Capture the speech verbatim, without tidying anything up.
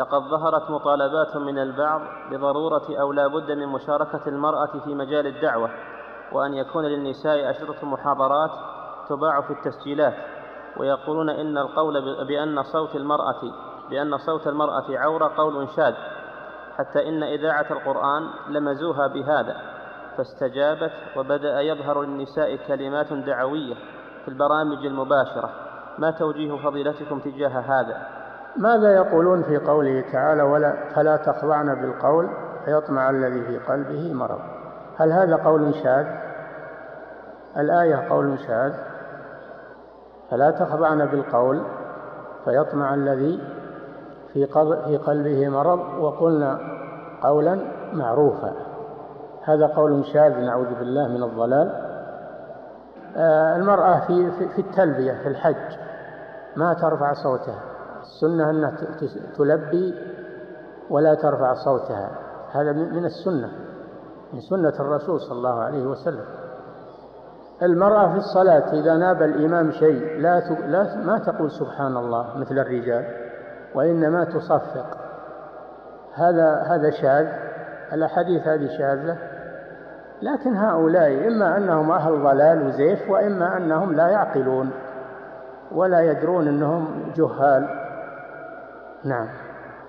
لقد ظهرت مطالبات من البعض بضرورة أو لا بد من مشاركة المرأة في مجال الدعوة، وأن يكون للنساء أشرطة محاضرات تباع في التسجيلات، ويقولون إن القول بأن صوت المرأة بأن صوت المرأة عورة قول شاذ، حتى إن إذاعة القرآن لمزوها بهذا، فاستجابت وبدأ يظهر للنساء كلمات دعوية في البرامج المباشرة. ما توجيه فضيلتكم تجاه هذا؟ ماذا يقولون في قوله تعالى ولا فلا تخضعن بالقول فيطمع الذي في قلبه مرض؟ هل هذا قول شاذ؟ الآية قول شاذ، فلا تخضعن بالقول فيطمع الذي في قلبه مرض، وقلنا قولا معروفا. هذا قول شاذ نعوذ بالله من الضلال. المرأة في في التلبية في الحج ما ترفع صوتها، السنة أنها تلبي ولا ترفع صوتها، هذا من السنة، من سنة الرسول صلى الله عليه وسلم. المرأة في الصلاة إذا ناب الإمام شيء لا لا ما تقول سبحان الله مثل الرجال، وإنما تصفق. هذا هذا شاذ، الأحاديث هذه شاذة. لكن هؤلاء إما أنهم أهل ضلال وزيف، وإما أنهم لا يعقلون ولا يدرون أنهم جهال. نعم.